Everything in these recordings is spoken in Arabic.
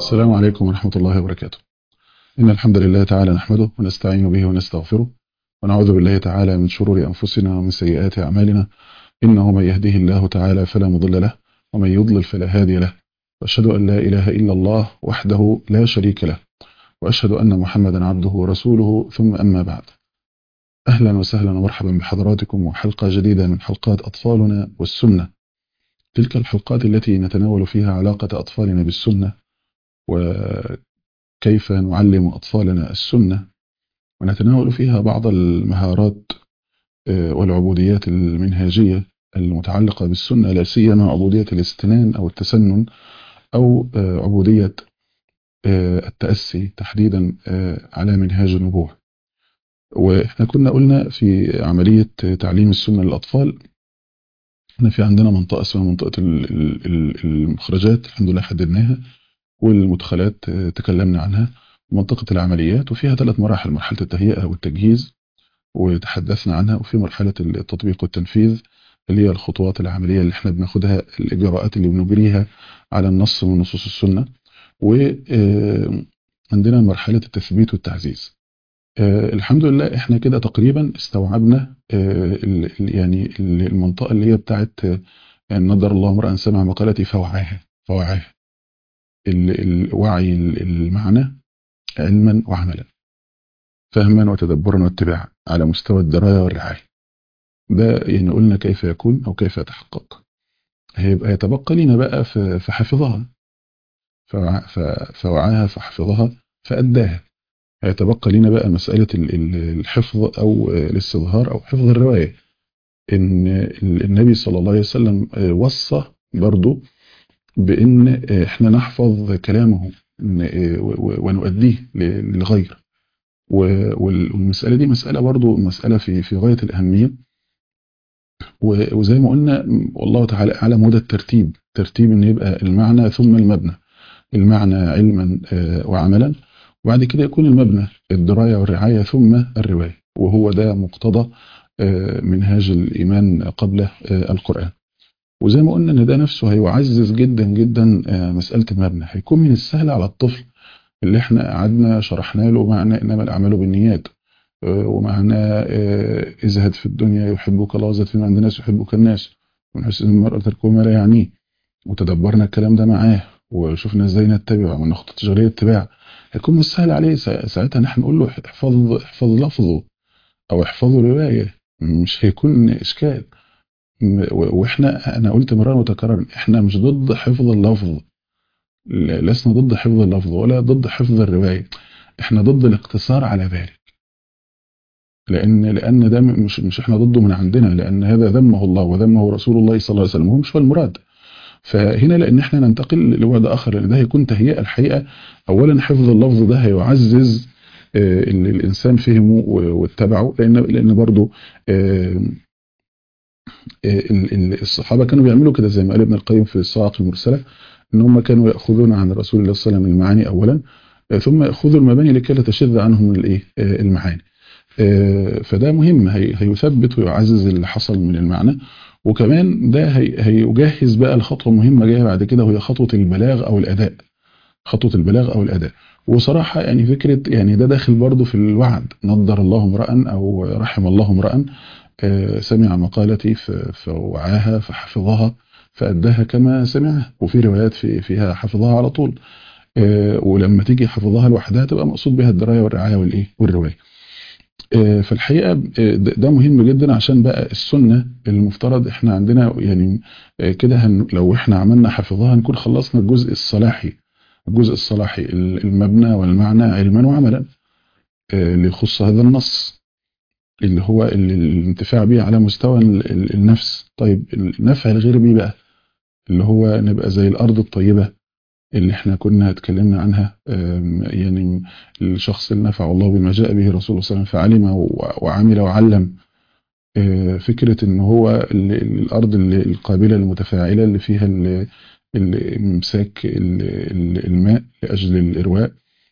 السلام عليكم ورحمة الله وبركاته. إن الحمد لله تعالى نحمده ونستعين به ونستغفره ونعوذ بالله تعالى من شرور أنفسنا ومن سيئات أعمالنا. إنه من يهده الله تعالى فلا مضل له ومن يضلل فلا هادي له، وأشهد أن لا إله إلا الله وحده لا شريك له، وأشهد أن محمدا عبده ورسوله، ثم أما بعد. أهلا وسهلا ومرحبا بحضراتكم وحلقة جديدة من حلقات أطفالنا والسنة، تلك الحلقات التي نتناول فيها علاقة أطفالنا بالسنة وكيف نعلم أطفالنا السنة، ونتناول فيها بعض المهارات والعبوديات المنهاجية المتعلقة بالسنة، لا سيما عبودية الاستنان أو التسنن، أو عبودية التأسي تحديدا على منهاج النبوة. وإحنا كنا قلنا في عملية تعليم السنة للأطفال، احنا في عندنا منطقة اسمها منطقة المخرجات، الحمد لله حددناها، والمدخلات تكلمنا عنها، ومنطقة العمليات، وفيها 3 مراحل: مرحلة التهيئة والتجهيز وتحدثنا عنها، وفي مرحلة التطبيق والتنفيذ اللي هي الخطوات العملية اللي احنا بناخدها، الإجراءات اللي بنجريها على النص من نصوص السنة، وعندنا مرحلة التثبيت والتعزيز. الحمد لله احنا كده تقريبا استوعبنا يعني المنطقة اللي هي بتاعت نضر الله امرأ سمع مقالتي فوعاها الوعي، المعنى علما وعملا، فهما وتدبرا واتباعا على مستوى الدراية والرعاية. ده يعني قلنا كيف يكون أو كيف يتحقق. هيبقى يتبقى لنا بقى في حفظها، فوعاها فحفظها فأداها. هيتبقى لنا بقى مسألة الحفظ أو الاستظهار أو حفظ الرواية. إن النبي صلى الله عليه وسلم وصى برضو بإن إحنا نحفظ كلامه ونؤديه للغير. والمسألة دي مسألة برضو مسألة في غاية الأهمية. وزي ما قلنا والله تعالى أعلم، وده ترتيب إن يبقى المعنى ثم المبنى. المعنى علما وعملا، وبعد كده يكون المبنى الدراية والرعاية ثم الرواية، وهو ده مقتضى منهاج الإيمان قبل القرآن. وزي ما قلنا إن ده نفسه هيعزز جدا جدا مسألة المبنى. هيكون من السهل على الطفل اللي احنا قعدنا شرحنا له معنى إنما الأعمال بالنيات، ومعنى ازهد في الدنيا يحبك الله وزهد فيما عند الناس يحبك الناس، ومن حسن المرء تركه ما لا يعنيه. وتدبرنا الكلام ده معاه وشوفنا ازاي نتبع ومن نخطط تشغيلية اتباع. هيكون مش سهل عليه ساعتها نحن نقول له احفظ لفظه او احفظه رواية، مش هيكون اشكال. واحنا انا قلت مرارا وتكرارا احنا مش ضد حفظ اللفظ، لسنا ضد حفظ اللفظ ولا ضد حفظ الرواية، احنا ضد الاقتصار على ذلك. لأن ده مش احنا ضده من عندنا، لأن هذا ذمه الله وذمه رسول الله صلى الله عليه وسلم، هو مش هو المراد. فهنا لأن احنا ننتقل لبعد آخر، لأن ده هيكون تهيئة الحقيقة. أولا حفظ اللفظ ده هيعزز اللي الإنسان فهمه واتبعه، لأن برضو الصحابة كانوا بيعملوا كده زي ما قال ابن القيم في الصواعق المرسلة، إن هم كانوا يأخذون عن رسول الله صلى الله عليه وسلم المعاني أولا، ثم يأخذوا المباني لكي لا تشذ عنهم المعاني. فده مهم، هيثبت ويعزز اللي حصل من المعنى. وكمان ده هيجهز بقى الخطوة المهمة جاية بعد كده، وهي خطوة البلاغ أو الأداء. وصراحة يعني فكرة يعني ده داخل برضو في الوعد، نضر الله امرأ أو رحم الله امرأ سمع مقالتي فوعاها فحفظها فأداها كما سمعها. وفي روايات فيها حفظها على طول، ولما تيجي حفظها لوحدها تبقى مقصود بها الدراية والرعاية والرواية. في الحقيقة ده مهم جدا، عشان بقى السنة المفترض احنا عندنا يعني كده لو احنا عملنا حفظها نكون خلصنا الجزء الصلاحي المبنى والمعنى علما وعملا، اللي يخص هذا النص، اللي هو الانتفاع به على مستوى النفس. طيب النفع الغير بقى اللي هو نبقى زي الأرض الطيبة اللي احنا كنا اتكلمنا عنها. يعني الشخص اللي نفع الله بما جاء به رسول الله صلى الله عليه وسلم فعلم وعمل وعلم. فكرة ان هو الارض القابلة المتفاعلة اللي فيها امساك الماء لاجل الارواء،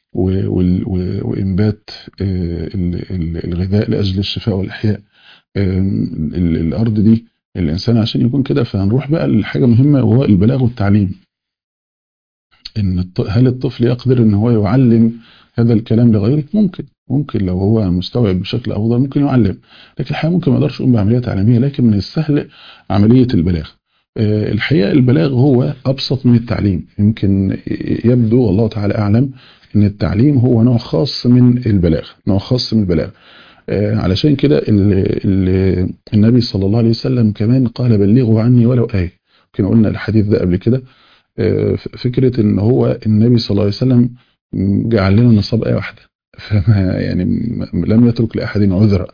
وانبات الغذاء لاجل الشفاء والاحياء. الارض دي الانسان عشان يكون كده، فهنروح بقى لحاجة مهمة وهو البلاغ والتعليم. ان هل الطفل يقدر ان هو يعلم هذا الكلام لغيره؟ ممكن لو هو مستوعب بشكل افضل ممكن يعلم، لكن الحقيقه ممكن ما يقدرش يقوم بعمليه تعليميه، لكن من السهل عمليه البلاغ. الحقيقه البلاغ هو ابسط من التعليم، يمكن يبدو والله تعالى اعلم ان التعليم هو نوع خاص من البلاغ، نوع خاص من البلاغ. علشان كده النبي صلى الله عليه وسلم كمان قال بلغوا عني ولو آية. يمكن قلنا الحديث ده قبل كده. فكرة ان هو النبي صلى الله عليه وسلم جعل لنا نصاب آية واحدة، فما يعني لم يترك لأحد عذرا.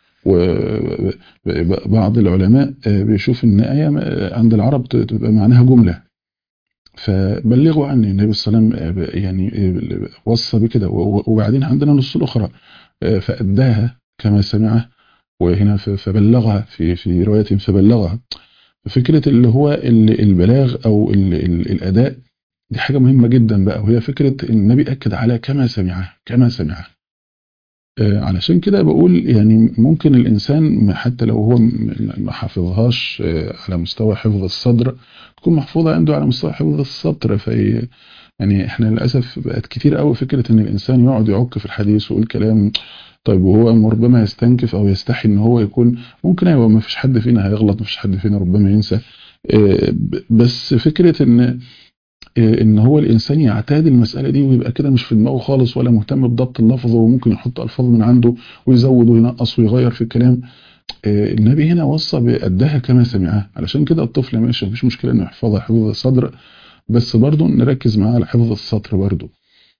وبعض العلماء بيشوف ان آية عند العرب تبقى معناها جملة، فبلغوا عني النبي صلى الله عليه وسلم يعني وصى بكده. وبعدين عندنا نص الأخرى فأداها كما سمعه، وهنا فبلغها في رواية فبلغها. فكرة اللي هو البلاغ أو الأداء دي حاجة مهمة جدا بقى، وهي فكرة إن النبي أكد على كما سمعه كما سمعه. علشان كده بقول يعني ممكن الإنسان حتى لو هو ما حافظهاش على مستوى حفظ الصدر، تكون محفوظة عنده على مستوى حفظ السطر. في يعني احنا للأسف بقت كتير قوي فكرة ان الإنسان يقعد يعك في الحديث ويقول كلام، طيب وهو ربما يستنكف او يستحي ان هو يكون ممكن. ايوه ما فيش حد فينا هيغلط، ما فيش حد فينا ربما ينسى. بس فكرة ان هو الانسان يعتاد المسألة دي ويبقى كده مش في دماغه خالص ولا مهتم بضبط اللفظ، وممكن يحط الفاظ من عنده ويزود وينقص ويغير في الكلام. النبي هنا وصى بأداها كما سمعها. علشان كده الطفل ماشي مفيش مشكلة انه يحفظها حفظ الصدر، بس برضه نركز معاه على حفظ السطر برضه،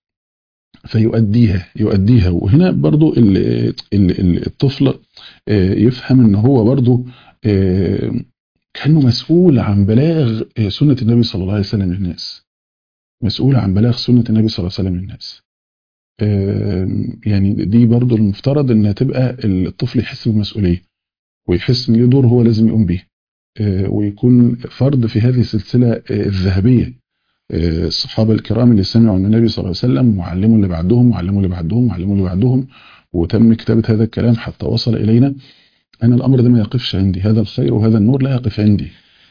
فيؤديها. وهنا برضو الطفل يفهم ان هو برضو كأنه مسؤول عن بلاغ سنة النبي صلى الله عليه وسلم للناس، مسؤول عن بلاغ سنة النبي صلى الله عليه وسلم للناس. يعني دي برضو المفترض انها تبقى الطفل يحس بالمسؤولية، ويحس ان له دور هو لازم يقوم به، ويكون فرد في هذه السلسلة الذهبية. الصحابة الكرام اللي سمعوا من النبي صلى الله عليه وسلم وعلموا اللي بعدهم وعلموا اللي بعدهم وعلموا اللي بعدهم، وتم كتابة هذا الكلام حتى وصل إلينا. أنا الأمر ده ما يقفش عندي، هذا الخير وهذا النور لا يقف عندي.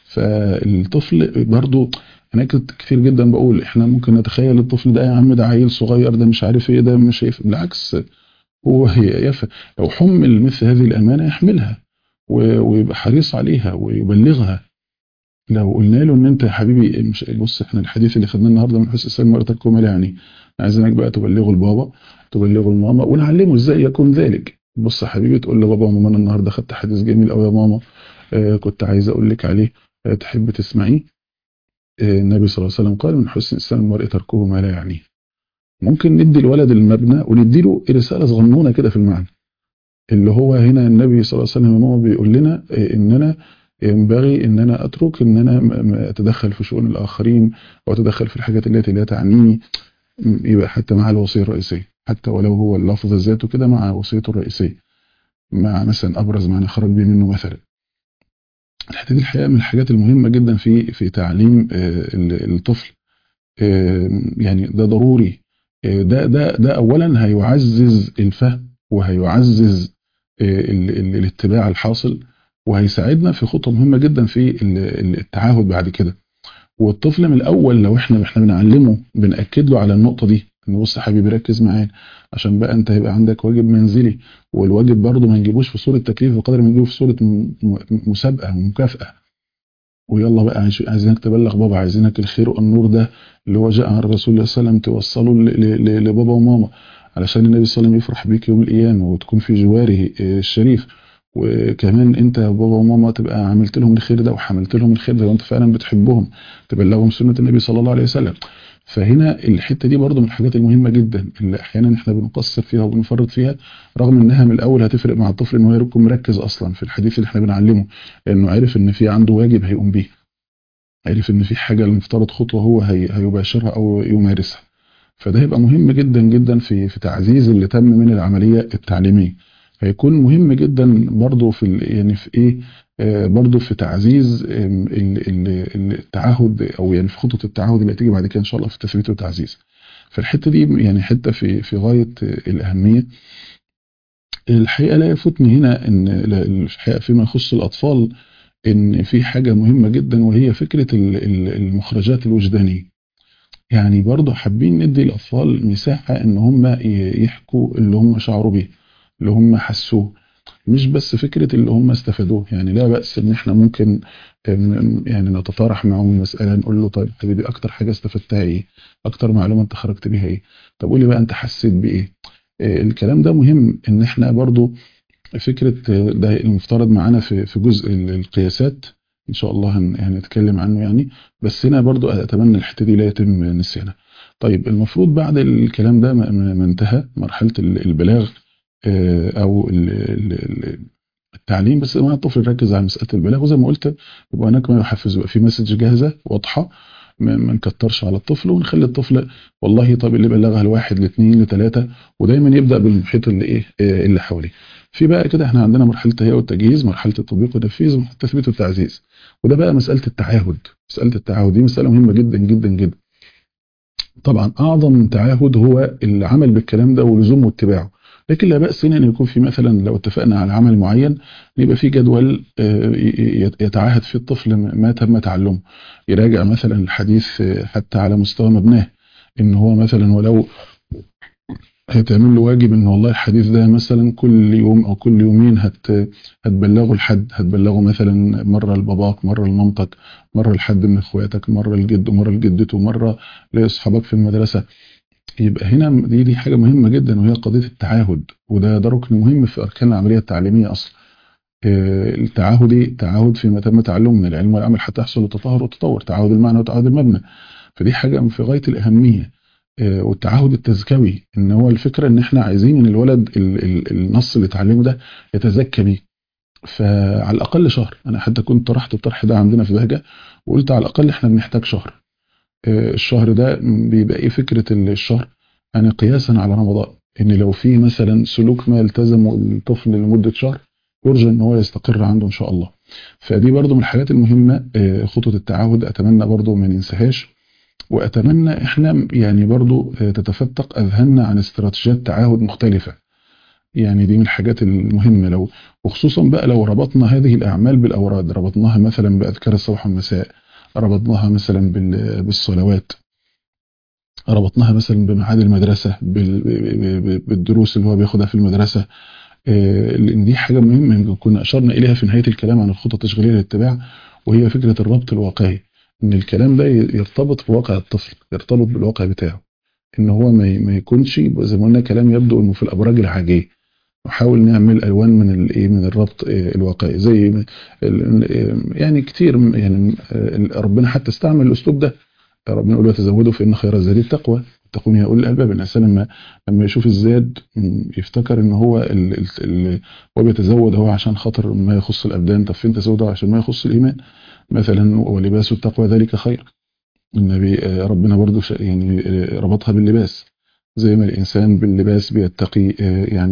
فالطفل برضو أنا كنت كتير جدا بقول إحنا ممكن نتخيل الطفل ده يا عم ده عيل صغير، ده مش عارف إيه، ده مش شايف. بالعكس هو لو حمل مثل هذه الأمانة يحملها ويبقى حريص عليها ويبلغها. لو قلنا له ان انت يا حبيبي مش بص، احنا الحديث اللي خدناه النهارده من حسن السلام مرتك كمال، يعني عايزينك بقى تبلغه لبابا تبلغه لماما ونعلمه ازاي يكون ذلك. بص يا حبيبي تقول لبابا وماما انا النهارده خدت حديث جميل قوي يا ماما، كنت عايز اقول لك عليه، تحب تسمعيه؟ النبي صلى الله عليه وسلم قال من حسن اسلام المرء تركه ما لا يعنيه. ممكن ندي الولد المبنى وندي له رساله صغنونه كده في المعنى، اللي هو هنا النبي صلى الله عليه وسلم ماما بيقول لنا ان انا ينبغي ان انا اترك ان انا اتدخل في شؤون الاخرين او اتدخل في الحاجات التي لا تعنيني. يبقى حتى مع الوصيه الرئيسيه، حتى ولو هو اللفظ ذاته كده مع وصيته الرئيسيه، مع مثلا ابرز معنى خرج به منه مثلا. الحته دي الحقيقه من الحاجات المهمه جدا في تعليم الطفل. يعني ده ضروري. ده اولا هيعزز الفهم وهيعزز الاتباع الحاصل، وهيساعدنا في خطوة مهمة جدا في التعاهد بعد كده. والطفل من الاول لو احنا بنعلمه بنأكد له على النقطة دي، ان بص يا حبيبي ركز معايا عشان بقى انت هيبقى عندك واجب منزلي، والواجب برضه ما نجيبوش في صورة تكليف بقدر ما نجيبه في صورة مسابقة ومكافأة. ويلا بقى عايزينك تبلغ بابا، عايزينك الخير والنور ده اللي هو جاء عن الرسول صلى الله عليه وسلم توصله لبابا وماما، علشان النبي صلى الله عليه وسلم يفرح بيك يوم القيامة وتكون في جواره الشريف. وكمان انت يا بابا وماما تبقى عملت لهم الخير ده وحملت لهم الخير ده وانت فعلا بتحبهم، تبلغهم سنة النبي صلى الله عليه وسلم. فهنا الحتة دي برضو من الحاجات المهمة جدا اللي احيانا احنا بنقصر فيها وبنفرط فيها، رغم انها من الاول هتفرق مع الطفل ان هو يكون مركز اصلا في الحديث اللي احنا بنعلمه، لانه عارف ان في عنده واجب هيقوم بيه، عارف ان في حاجة المفترض خطوة هو هيباشرها او يمارسها. فده هيبقى مهم جدا جدا في تعزيز اللي تم من العملية التعليمية. هيكون مهم جدا برضو يعني في ايه، برضو في تعزيز التعهد، او يعني في خطوة التعهد اللي هتيجي بعد كده ان شاء الله في التثبيت والتعزيز. فالحتة دي يعني حتة في غاية الأهمية. الحقيقة لا يفوتني هنا ان الحقيقة فيما يخص الأطفال ان في حاجة مهمة جدا، وهي فكرة المخرجات الوجدانية. يعني برضه حابين ندي الأطفال مساحة إن هم يحكوا اللي هم شعروا بيه، اللي هم حسوه، مش بس فكرة اللي هم استفادوه. يعني لا بأس إن إحنا ممكن يعني نتطارح معهم المسألة، نقول له طيب حبيبي أكتر حاجة استفدتها إيه؟ أكتر معلومة أنت خرجت بيها إيه؟ طب قولي بقى أنت حسيت بإيه؟ الكلام ده مهم إن إحنا برضه فكرة ده المفترض معانا في جزء القياسات إن شاء الله هنتكلم عنه يعني. بس هنا برضو أتمنى الحتة دي لا يتم نسيانها. طيب المفروض بعد الكلام ده ما انتهى مرحلة البلاغ، أو التعليم، بس مع الطفل يركز على مسألة البلاغ، وزي ما قلت يبقى هناك ما يحفز، يبقى في مسج جاهزة واضحة، ما نكترش على الطفل، ونخلي الطفل والله طب اللي بلغها لواحد لاثنين لثلاثة، ودايما يبدأ بالمحيط اللي ايه اللي حواليه. في بقى كده احنا عندنا مرحلة التهيئة والتجهيز، مرحلة التطبيق والتنفيذ، مرحلة التثبيت والتعزيز. وده بقى مسألة التعاهد. مسألة التعاهد دي مسألة مهمة جدا جدا جدا. طبعا أعظم تعاهد هو العمل بالكلام ده ولزومه واتباعه. لكن لا بأس هنا أن يكون في مثلا لو اتفقنا على عمل معين، يبقى في جدول يتعاهد فيه الطفل ما تم تعلمه، يراجع مثلا الحديث حتى على مستوى مبناه، ان هو مثلا ولو هتعمل له واجب ان والله الحديث ده مثلا كل يوم او كل يومين هتبلغه لحد، هتبلغه مثلا مره لباباك، مره لمامتك، مره لحد من اخواتك، مره لجده، مره لجدته، مره لاصحابك في المدرسه. يبقى هنا دي حاجه مهمه جدا، وهي قضيه التعاهد، وده ركن مهم في اركان العمليه التعليميه اصلا. التعاهد تعاهد فيما تم تعلمه من العلم والعمل حتى يحصل التطهر والتطور، تعاهد المعنى وتعاهد المبنى. فدي حاجة في غاية الأهمية. والتعهد التزكوي ان هو الفكرة ان احنا عايزين ان الولد النص اللي اتعلمه ده يتزكى بيه. فعلى الأقل شهر، أنا حتى كنت طرحت الطرح ده عندنا في بهجة، وقلت على الأقل احنا بنحتاج شهر. الشهر ده بيبقى ايه فكرة الشهر؟ يعني قياسا على رمضان، ان لو في مثلا سلوك ما يلتزمه الطفل لمدة شهر، يرجى ان هو يستقر عنده ان شاء الله. فدي برضو من الحاجات المهمة، خطوة التعهد اتمنى برضو ما ننساهاش. واتمنى احنا يعني برضو تتفتق اذهاننا عن استراتيجيات تعهد مختلفة. يعني دي من الحاجات المهمة، لو وخصوصا بقى لو ربطنا هذه الأعمال بالأوراد، ربطناها مثلا بأذكار الصباح والمساء، ربطناها مثلا بالصلوات، ربطناها مثلا بميعاد المدرسة، بالدروس اللي هو بياخدها في المدرسة. لأن دي حاجة مهمة يمكن كنا أشرنا إليها في نهاية الكلام عن الخطط التشغيلية للاتباع، وهي فكرة الربط الواقعي، إن الكلام ده يرتبط بواقع الطفل، يرتبط بالواقع بتاعه، إن هو ما يكونش زي ما قلنا كلام يبدو إنه في الأبراج العاجية. نحاول نعمل الوان من الايه من الربط الواقعي، زي يعني كتير يعني ربنا حتى استعمل الاسلوب ده. ربنا يقول وتزودوا فان خير الزاد التقوى، اتقون يا اولي الالباب. الانسان لما يشوف الزاد يفتكر ان هو هو بيتزود هو عشان خاطر ما يخص الابدان. طب فين تزوده عشان ما يخص الايمان مثلا؟ ولباس التقوى ذلك خير. النبي ربنا برضو يعني ربطها باللباس، زي ما الإنسان باللباس بيتقي يعني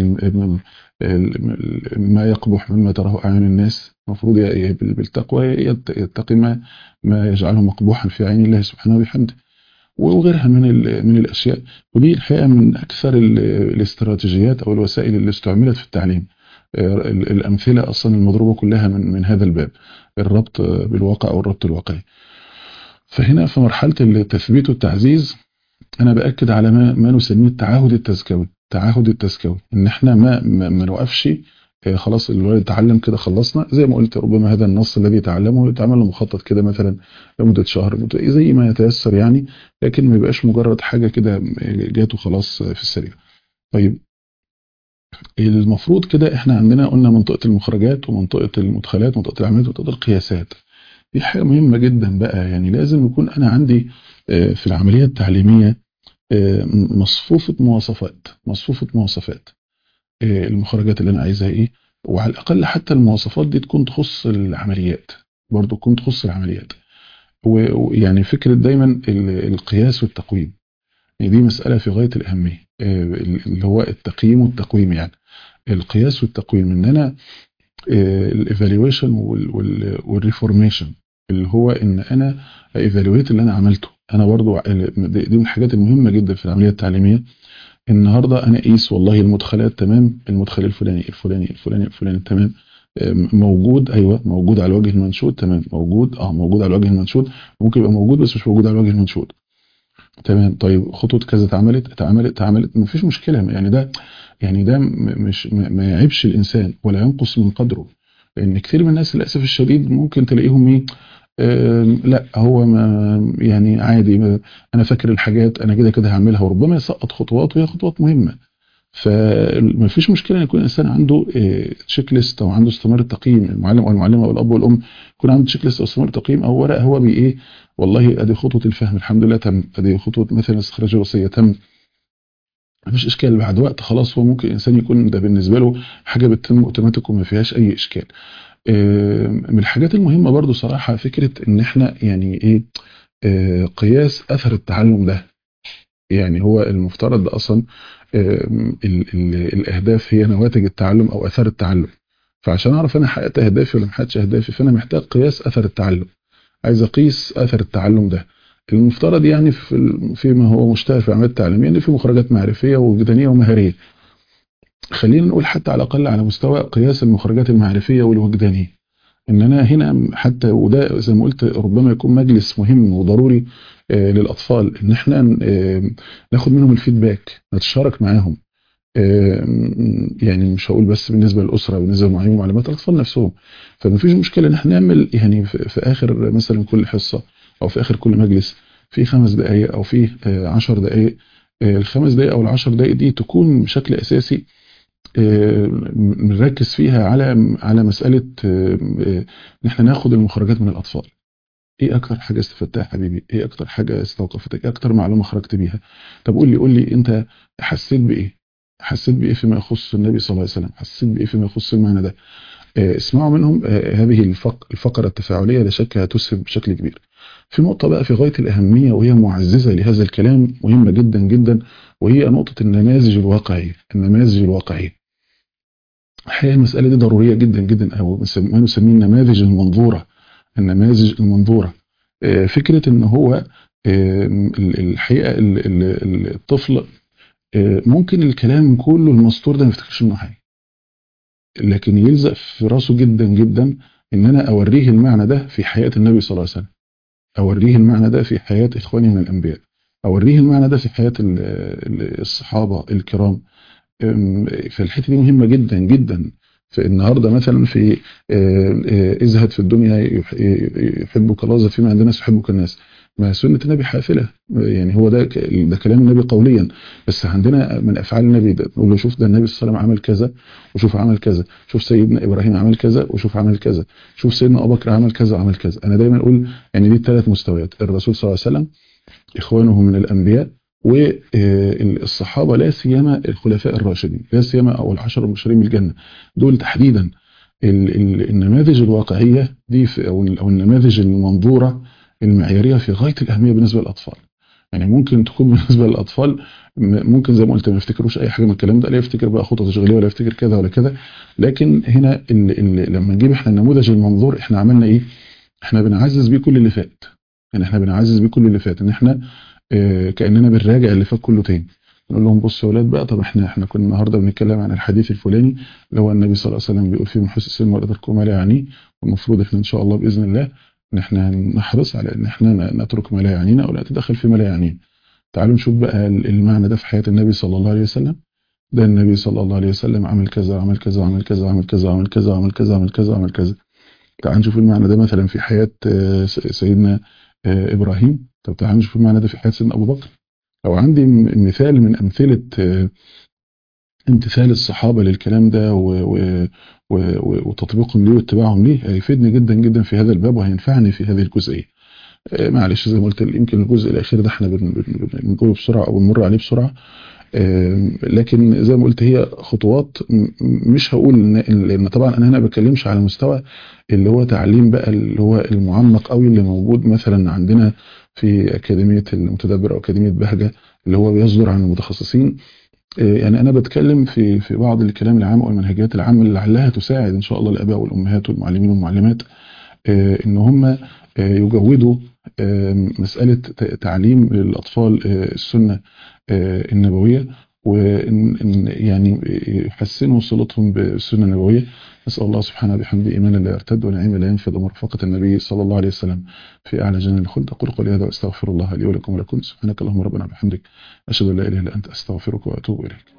ما يقبح مما تراه أعين الناس، المفروض بالتقوى يتقي ما يجعله مقبوحا في عين الله سبحانه وبحمده، وغيرها من الأشياء. ودي الحقيقة من أكثر الاستراتيجيات أو الوسائل اللي استعملت في التعليم. الأمثلة أصلا المضروبة كلها من هذا الباب، الربط بالواقع أو الربط الواقعي. فهنا في مرحلة التثبيت والتعزيز، أنا بأكد على ما نسميه التعاهد التزكوي. التعاهد التزكوي إن إحنا ما نوقفش خلاص الولد اتعلم كده خلصنا. زي ما قلت ربما هذا النص الذي تعلمه يتعمل له مخطط كده مثلا لمدة شهر، زي ما يتيسر يعني، لكن ما يبقاش مجرد حاجة كده جاته خلاص في السريع. طيب المفروض كده إحنا عندنا قلنا منطقة المخرجات ومنطقة المدخلات ومنطقة العمليات ومنطقة القياسات. دي حاجة مهمة جدا بقى، يعني لازم يكون أنا عندي في العملية التعليمية مصفوفة مواصفات، مصفوفة مواصفات المخرجات اللي أنا عايزها إيه، وعلى الأقل حتى المواصفات دي تكون تخص العمليات، برضو تكون تخص العمليات. ويعني فكرة دايما القياس والتقويم، يعني دي مسألة في غاية الأهمية، اللي هو التقييم والتقويم. يعني القياس والتقويم إن أنا الايفالويشن والريفورميشن، اللي هو ان انا ايفالويت اللي انا عملته. انا برضو دي من الحاجات المهمه جدا في العمليه التعليميه. النهارده انا اقيس والله المدخلات تمام، المدخل الفلاني الفلاني الفلاني الفلاني تمام، موجود، ايوه موجود على الوجه المنشود، تمام موجود، موجود على الوجه المنشود. ممكن يبقى موجود بس مش موجود على الوجه المنشود. تمام. طيب خطوة كذا اتعملت مفيش مشكلة، يعني ده يعني ده مش ما يعيبش الإنسان ولا ينقص من قدره. لأن كتير من الناس للأسف الشديد ممكن تلاقيهم إيه، لا هو ما يعني عادي، أنا فاكر الحاجات أنا كده كده هعملها، وربما يسقط خطوات وهي خطوات مهمة. فما فيش مشكلة ان يكون الانسان عنده تشيك ليست او عنده استمارة تقييم، المعلم او المعلمة او الاب والام يكون عنده تشيك ليست او استمارة تقييم او ورقة هو بي ايه، والله ادي خطوة الفهم الحمد لله تم، ادي خطوة مثلا استخراج الوصية تم. مفيش اشكال، بعد وقت خلاص هو ممكن الانسان يكون ده بالنسبة له حاجة بتتم اوتوماتيك وما فيهاش اي اشكال. من الحاجات المهمة برضو صراحة فكرة ان احنا يعني ايه، قياس اثر التعلم ده. يعني هو المفترض ده اصلا الاهداف هي نواتج التعلم او اثار التعلم. فعشان اعرف انا حققت اهدافي ولا ما حققتش اهدافي، فانا محتاج قياس اثر التعلم. عايز اقيس اثر التعلم ده. المفترض يعني فيما هو مشتهر في الاعمال التعليميه ان في مخرجات معرفيه ووجدانيه ومهاريه. خلينا نقول حتى على الاقل على مستوى قياس المخرجات المعرفيه والوجدانيه، ان انا هنا حتى وده زي ما قلت ربما يكون مجلس مهم وضروري للاطفال، ان احنا ناخد منهم الفيدباك، نتشارك معاهم. يعني مش هقول بس بالنسبه للاسره، بالنسبه لمعلمين ومعلمات الاطفال نفسهم. فما فيش مشكله ان احنا نعمل يعني في اخر مثلا كل حصه او في اخر كل مجلس في 5 دقائق او في 10 دقائق. ال5 دقائق او ال10 دقائق دي تكون بشكل اساسي بنركز فيها على مساله ان احنا ناخد المخرجات من الاطفال. ايه اكتر حاجه استفدتها يا حبيبي؟ ايه اكتر حاجه استوقفتك؟ ايه اكتر معلومه خرجت بيها؟ طب قول لي انت حسيت بايه؟ حسيت بايه فيما يخص النبي صلى الله عليه وسلم؟ حسيت بايه فيما يخص المعنى ده؟ اسمعوا منهم. هذه الفقره التفاعليه لا شك هتسهم بشكل كبير. في نقطه بقى في غايه الاهميه وهي معززه لهذا الكلام، مهمه جدا جدا، وهي نقطه النماذج الواقعيه. النماذج الواقعيه الحقيقه المساله دي ضروريه جدا جدا، او ما نسميه النماذج المنظوره. النماذج المنظورة فكرة ان هو الحقيقة الطفل ممكن الكلام كله المسطور ده ما يفتكرش منه حاجة، لكن يلزق في راسه جدا جدا ان انا اوريه المعنى ده في حياة النبي صلى الله عليه وسلم، اوريه المعنى ده في حياة اخواني من الانبياء، اوريه المعنى ده في حياة الصحابة الكرام. فالحته دي مهمه جدا جدا. فالنهارده مثلا في ازهد في الدنيا يحبك الله، زهد فيما عند الناس يحبك الناس. ما سنه النبي حافله، يعني هو ده كلام النبي قوليا، بس عندنا من افعال النبي ده نقول له شوف ده النبي صلى الله عليه وسلم عمل كذا وشوف عمل كذا، شوف سيدنا ابراهيم عمل كذا وشوف عمل كذا، شوف سيدنا ابو بكر عمل كذا وعمل كذا. انا دايما اقول يعني دي الثلاث مستويات: الرسول صلى الله عليه وسلم، إخوانه من الأنبياء، والصحابة لا سيما الخلفاء الراشدين، لا سيما أو العشر المبشرين بالجنة دول تحديدا. النماذج الواقعية دي أو النماذج المنظورة المعيارية في غاية الأهمية بالنسبة للأطفال. يعني ممكن تكون بالنسبة للأطفال ممكن زي ما قلت ما يفتكروش أي حاجة من الكلام ده، لا يفتكر بقى خطط تشغيلية ولا يفتكر كذا ولا كذا. لكن هنا لما نجيب احنا النموذج المنظور احنا عملنا ايه؟ احنا بنعزز بيه كل اللي فات. يعني احنا بنعزز بيه كل اللي فات، ان احنا كأننا بنراجع اللي فات كله تاني. نقول لهم بصوا يا ولاد بقى، طب احنا كنا النهارده بنتكلم عن الحديث الفلاني اللي هو النبي صلى الله عليه وسلم بيقول فيه من حسن السلم والادب ما لا يعنيه، والمفروض احنا ان شاء الله باذن الله ان احنا نحرص على ان احنا نترك ما لا يعنينا ولا نتدخل فيما لا يعنينا. تعالوا نشوف بقى المعنى ده في حياة النبي صلى الله عليه وسلم. ده النبي صلى الله عليه وسلم عمل كذا وعمل كذا وعمل كذا وعمل كذا وعمل كذا وعمل كذا وعمل كذا وعمل كذا. تعال نشوف المعنى ده مثلا في حياة سيدنا إبراهيم. طب تعال نشوف المعنى ده في حياة سيدنا أبو بكر. لو عندي مثال من أمثلة امتثال الصحابة للكلام ده وتطبيقهم ليه واتباعهم ليه هيفيدني جدا جدا في هذا الباب وهينفعني في هذه الجزئية. معلش زي ما قلت يمكن الجزء الأخير ده احنا بنقوله بسرعة أو بنمر عليه بسرعة. لكن زي ما قلت هي خطوات مش هقول لان طبعا انا هنا بتكلمش على مستوى اللي هو تعليم بقى اللي هو المعمق قوي اللي موجود مثلا عندنا في اكاديميه المتدبر او اكاديميه بهجه اللي هو بيصدر عن المتخصصين. يعني انا بتكلم في بعض الكلام العام او المنهجيات العامه اللي لعلها تساعد ان شاء الله الاباء والامهات والمعلمين والمعلمات ان هم يجودوا مساله تعليم الاطفال السنه النبويه. وإن يعني يحسنوا صلتهم بالسنة النبوية. نسأل الله سبحانه وبحمده إيمانا لا يرتد ونعيما لا ينفد ومرافقة النبي صلى الله عليه وسلم في أعلى جنان الخلد. أقول قولي هذا وأستغفر الله لي ولكم ولكم. سبحانك اللهم ربنا وبحمدك، أشهد أن لا إله إلا أنت، أستغفرك وأتوب إليك.